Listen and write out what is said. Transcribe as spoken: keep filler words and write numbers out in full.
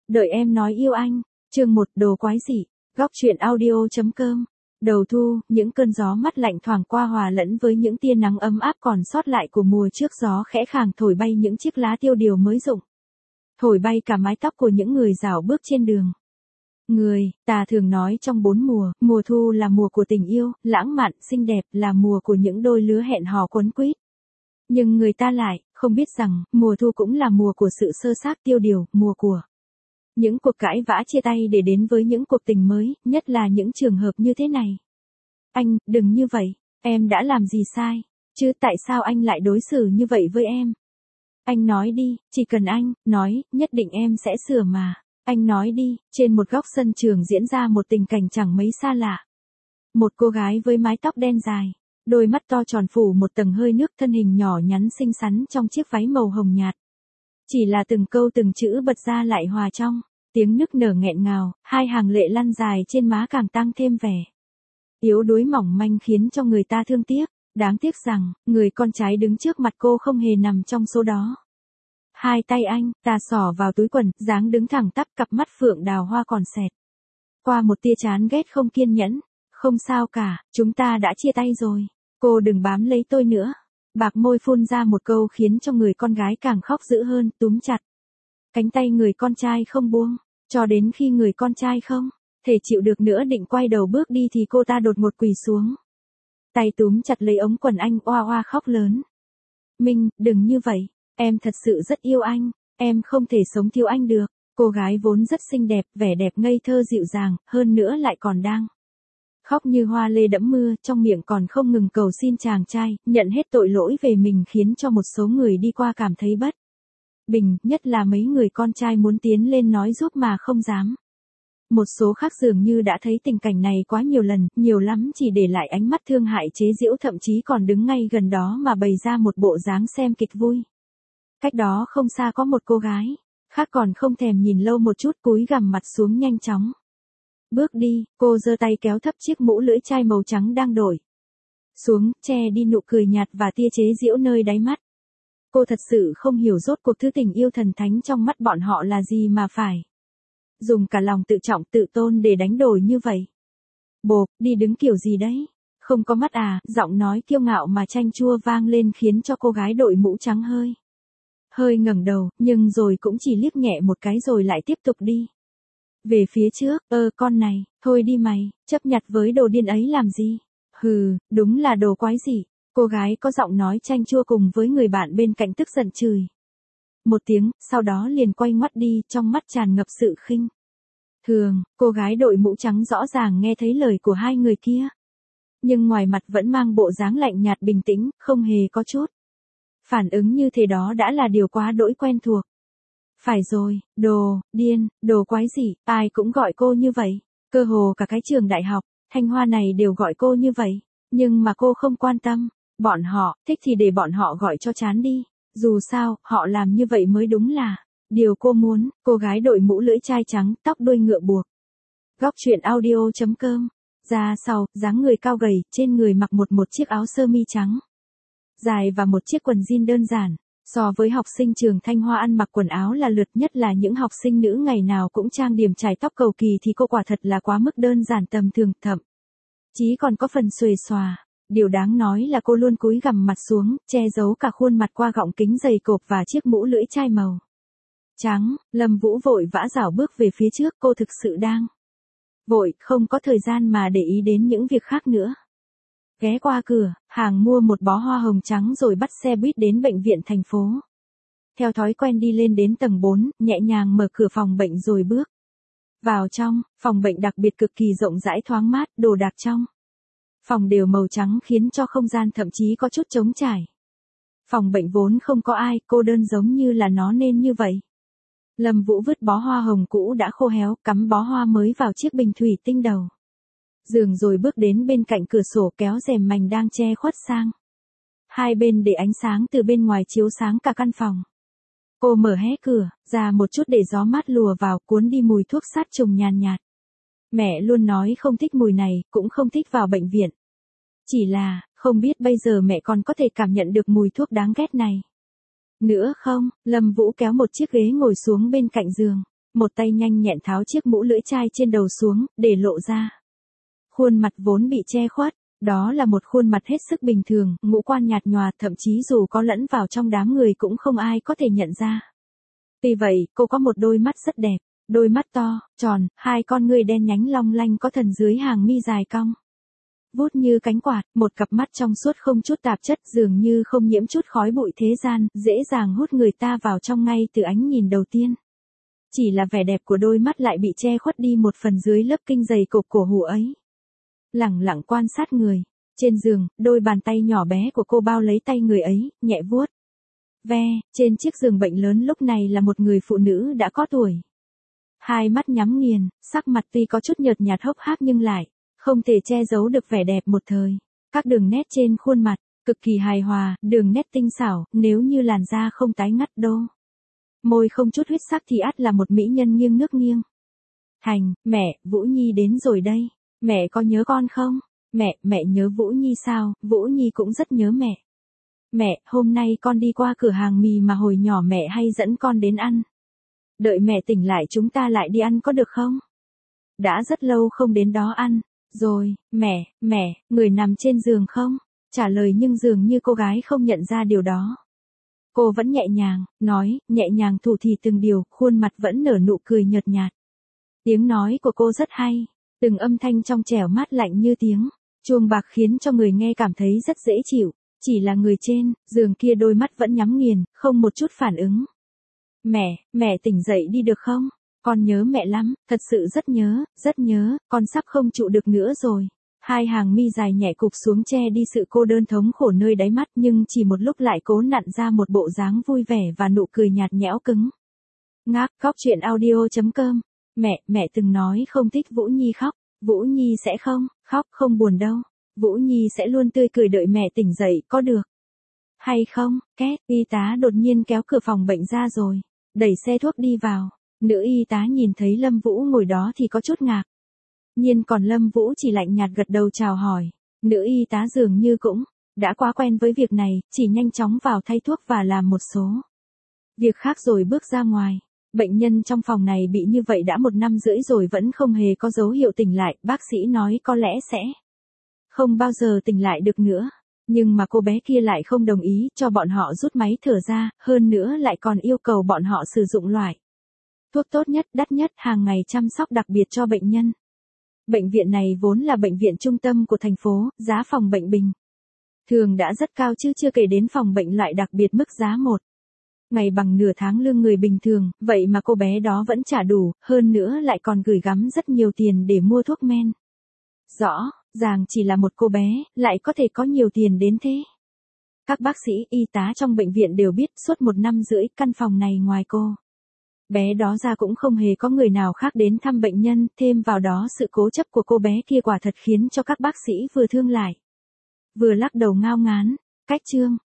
Đợi em nói yêu anh. Chương một đồ quái dị. Góc truyện audio.com. Đầu thu, những cơn gió mát lạnh thoảng qua hòa lẫn với những tia nắng ấm áp còn sót lại của mùa trước, gió khẽ khàng thổi bay những chiếc lá tiêu điều mới rụng. Thổi bay cả mái tóc của những người dạo bước trên đường. Người, ta thường nói trong bốn mùa, mùa thu là mùa của tình yêu, lãng mạn, xinh đẹp, là mùa của những đôi lứa hẹn hò quấn quýt. Nhưng người ta lại không biết rằng, mùa thu cũng là mùa của sự sơ xác tiêu điều, mùa của những cuộc cãi vã chia tay để đến với những cuộc tình mới, nhất là những trường hợp như thế này. Anh, đừng như vậy, em đã làm gì sai, chứ tại sao anh lại đối xử như vậy với em? Anh nói đi, chỉ cần anh nói, nhất định em sẽ sửa mà. Anh nói đi. Trên một góc sân trường diễn ra một tình cảnh chẳng mấy xa lạ. Một cô gái với mái tóc đen dài, đôi mắt to tròn phủ một tầng hơi nước, thân hình nhỏ nhắn xinh xắn trong chiếc váy màu hồng nhạt. Chỉ là từng câu từng chữ bật ra lại hòa trong tiếng nức nở nghẹn ngào, hai hàng lệ lăn dài trên má càng tăng thêm vẻ yếu đuối mỏng manh khiến cho người ta thương tiếc. Đáng tiếc rằng, người con trai đứng trước mặt cô không hề nằm trong số đó. Hai tay anh, ta xỏ vào túi quần, dáng đứng thẳng tắp, cặp mắt phượng đào hoa còn xẹt qua một tia chán ghét không kiên nhẫn. Không sao cả, chúng ta đã chia tay rồi. Cô đừng bám lấy tôi nữa. Bạc môi phun ra một câu khiến cho người con gái càng khóc dữ hơn, túm chặt cánh tay người con trai không buông, cho đến khi người con trai không thể chịu được nữa định quay đầu bước đi thì cô ta đột ngột quỳ xuống. Tay túm chặt lấy ống quần anh, oa oa khóc lớn. Minh, đừng như vậy, em thật sự rất yêu anh, em không thể sống thiếu anh được. Cô gái vốn rất xinh đẹp, vẻ đẹp ngây thơ dịu dàng, hơn nữa lại còn đang khóc như hoa lê đẫm mưa, trong miệng còn không ngừng cầu xin chàng trai nhận hết tội lỗi về mình, khiến cho một số người đi qua cảm thấy bất bình, nhất là mấy người con trai muốn tiến lên nói giúp mà không dám. Một số khác dường như đã thấy tình cảnh này quá nhiều lần, nhiều lắm chỉ để lại ánh mắt thương hại chế giễu, thậm chí còn đứng ngay gần đó mà bày ra một bộ dáng xem kịch vui. Cách đó không xa có một cô gái khác còn không thèm nhìn lâu một chút, cúi gằm mặt xuống nhanh chóng bước đi. Cô giơ tay kéo thấp chiếc mũ lưỡi chai màu trắng đang đổi xuống, che đi nụ cười nhạt và tia chế giễu nơi đáy mắt. Cô thật sự không hiểu rốt cuộc thứ tình yêu thần thánh trong mắt bọn họ là gì mà phải dùng cả lòng tự trọng tự tôn để đánh đổi như vậy. Bộp, đi đứng kiểu gì đấy? Không có mắt à? Giọng nói kiêu ngạo mà chanh chua vang lên khiến cho cô gái đội mũ trắng hơi hơi ngẩng đầu, nhưng rồi cũng chỉ liếc nhẹ một cái rồi lại tiếp tục đi về phía trước. Ơ con này, thôi đi mày, chấp nhặt với đồ điên ấy làm gì? Hừ, đúng là đồ quái dị. Cô gái có giọng nói chanh chua cùng với người bạn bên cạnh tức giận chửi một tiếng, sau đó liền quay ngoắt đi, trong mắt tràn ngập sự khinh thường. Cô gái đội mũ trắng rõ ràng nghe thấy lời của hai người kia, nhưng ngoài mặt vẫn mang bộ dáng lạnh nhạt bình tĩnh, không hề có chút phản ứng như thế. Đó đã là điều quá đỗi quen thuộc. Phải rồi, đồ điên, đồ quái dị, ai cũng gọi cô như vậy. Cơ hồ cả cái trường đại học Thanh Hoa này đều gọi cô như vậy, nhưng mà cô không quan tâm. Bọn họ thích thì để bọn họ gọi cho chán đi, dù sao họ làm như vậy mới đúng là điều cô muốn. Cô gái đội mũ lưỡi chai trắng, tóc đuôi ngựa buộc. Góc truyện audio.com. Ra sau, dáng người cao gầy, trên người mặc một một chiếc áo sơ mi trắng dài và một chiếc quần jean đơn giản. So với học sinh trường Thanh Hoa ăn mặc quần áo là lượt, nhất là những học sinh nữ ngày nào cũng trang điểm chải tóc cầu kỳ, thì cô quả thật là quá mức đơn giản tầm thường, thậm chí còn có phần xuề xòa. Điều đáng nói là cô luôn cúi gằm mặt xuống, che giấu cả khuôn mặt qua gọng kính dày cộp và chiếc mũ lưỡi chai màu trắng. Lâm Vũ vội vã rảo bước về phía trước, cô thực sự đang vội, không có thời gian mà để ý đến những việc khác nữa. Ghé qua cửa hàng mua một bó hoa hồng trắng rồi bắt xe buýt đến bệnh viện thành phố. Theo thói quen đi lên đến tầng bốn, nhẹ nhàng mở cửa phòng bệnh rồi bước vào trong. Phòng bệnh đặc biệt cực kỳ rộng rãi thoáng mát, đồ đạc trong phòng đều màu trắng khiến cho không gian thậm chí có chút trống trải. Phòng bệnh vốn không có ai, cô đơn giống như là nó nên như vậy. Lâm Vũ vứt bó hoa hồng cũ đã khô héo, cắm bó hoa mới vào chiếc bình thủy tinh đầu giường rồi bước đến bên cạnh cửa sổ, kéo rèm mành đang che khuất sang hai bên để ánh sáng từ bên ngoài chiếu sáng cả căn phòng. Cô mở hé cửa ra một chút để gió mát lùa vào, cuốn đi mùi thuốc sát trùng nhàn nhạt. Mẹ luôn nói không thích mùi này, cũng không thích vào bệnh viện. Chỉ là, không biết bây giờ mẹ còn có thể cảm nhận được mùi thuốc đáng ghét này nữa không? Lâm Vũ kéo một chiếc ghế ngồi xuống bên cạnh giường. Một tay nhanh nhẹn tháo chiếc mũ lưỡi chai trên đầu xuống, để lộ ra. Khuôn mặt vốn bị che khuất, đó là một khuôn mặt hết sức bình thường, ngũ quan nhạt nhòa, thậm chí dù có lẫn vào trong đám người cũng không ai có thể nhận ra. Tuy vậy, cô có một đôi mắt rất đẹp, đôi mắt to, tròn, hai con ngươi đen nhánh long lanh có thần dưới hàng mi dài cong. Vút như cánh quạt, một cặp mắt trong suốt không chút tạp chất, dường như không nhiễm chút khói bụi thế gian, dễ dàng hút người ta vào trong ngay từ ánh nhìn đầu tiên. Chỉ là vẻ đẹp của đôi mắt lại bị che khuất đi một phần dưới lớp kinh dày cục cổ hủ ấy. Lẳng lặng quan sát người. Trên giường, đôi bàn tay nhỏ bé của cô bao lấy tay người ấy, nhẹ vuốt. Ve, trên chiếc giường bệnh lớn lúc này là một người phụ nữ đã có tuổi. Hai mắt nhắm nghiền, sắc mặt tuy có chút nhợt nhạt hốc hác nhưng lại không thể che giấu được vẻ đẹp một thời. Các đường nét trên khuôn mặt, cực kỳ hài hòa, đường nét tinh xảo, nếu như làn da không tái ngắt đô. Môi không chút huyết sắc thì ắt là một mỹ nhân nghiêng nước nghiêng. Thành, mẹ, Vũ Nhi đến rồi đây. Mẹ có nhớ con không? Mẹ, mẹ nhớ Vũ Nhi sao? Vũ Nhi cũng rất nhớ mẹ. Mẹ, hôm nay con đi qua cửa hàng mì mà hồi nhỏ mẹ hay dẫn con đến ăn. Đợi mẹ tỉnh lại chúng ta lại đi ăn có được không? Đã rất lâu không đến đó ăn. Rồi, mẹ, mẹ, người nằm trên giường không? Trả lời nhưng dường như cô gái không nhận ra điều đó. Cô vẫn nhẹ nhàng, nói, nhẹ nhàng thủ thỉ từng điều, khuôn mặt vẫn nở nụ cười nhợt nhạt. Tiếng nói của cô rất hay, từng âm thanh trong trẻo mát lạnh như tiếng chuông bạc khiến cho người nghe cảm thấy rất dễ chịu. Chỉ là người trên, giường kia đôi mắt vẫn nhắm nghiền, không một chút phản ứng. Mẹ, mẹ tỉnh dậy đi được không? Con nhớ mẹ lắm, thật sự rất nhớ, rất nhớ, con sắp không trụ được nữa rồi. Hai hàng mi dài nhẹ cụp xuống che đi sự cô đơn thống khổ nơi đáy mắt nhưng chỉ một lúc lại cố nặn ra một bộ dáng vui vẻ và nụ cười nhạt nhẽo cứng. Ngác, Góc Chuyện Audio chấm com. Mẹ, mẹ từng nói không thích Vũ Nhi khóc. Vũ Nhi sẽ không, khóc không buồn đâu. Vũ Nhi sẽ luôn tươi cười đợi mẹ tỉnh dậy, có được hay không? Két, y tá đột nhiên kéo cửa phòng bệnh ra rồi, đẩy xe thuốc đi vào. Nữ y tá nhìn thấy Lâm Vũ ngồi đó thì có chút ngạc nhiên, còn Lâm Vũ chỉ lạnh nhạt gật đầu chào hỏi. Nữ y tá dường như cũng đã quá quen với việc này, chỉ nhanh chóng vào thay thuốc và làm một số việc khác rồi bước ra ngoài. Bệnh nhân trong phòng này bị như vậy đã một năm rưỡi rồi vẫn không hề có dấu hiệu tỉnh lại, bác sĩ nói có lẽ sẽ không bao giờ tỉnh lại được nữa. Nhưng mà cô bé kia lại không đồng ý cho bọn họ rút máy thở ra, hơn nữa lại còn yêu cầu bọn họ sử dụng loại thuốc tốt nhất, đắt nhất, hàng ngày chăm sóc đặc biệt cho bệnh nhân. Bệnh viện này vốn là bệnh viện trung tâm của thành phố, giá phòng bệnh bình thường đã rất cao chứ chưa kể đến phòng bệnh loại đặc biệt mức giá một ngày bằng nửa tháng lương người bình thường, vậy mà cô bé đó vẫn trả đủ, hơn nữa lại còn gửi gắm rất nhiều tiền để mua thuốc men. Rõ ràng chỉ là một cô bé, lại có thể có nhiều tiền đến thế. Các bác sĩ, y tá trong bệnh viện đều biết suốt một năm rưỡi căn phòng này ngoài cô bé đó ra cũng không hề có người nào khác đến thăm bệnh nhân, thêm vào đó sự cố chấp của cô bé kia quả thật khiến cho các bác sĩ vừa thương lại vừa lắc đầu ngao ngán. Cách chương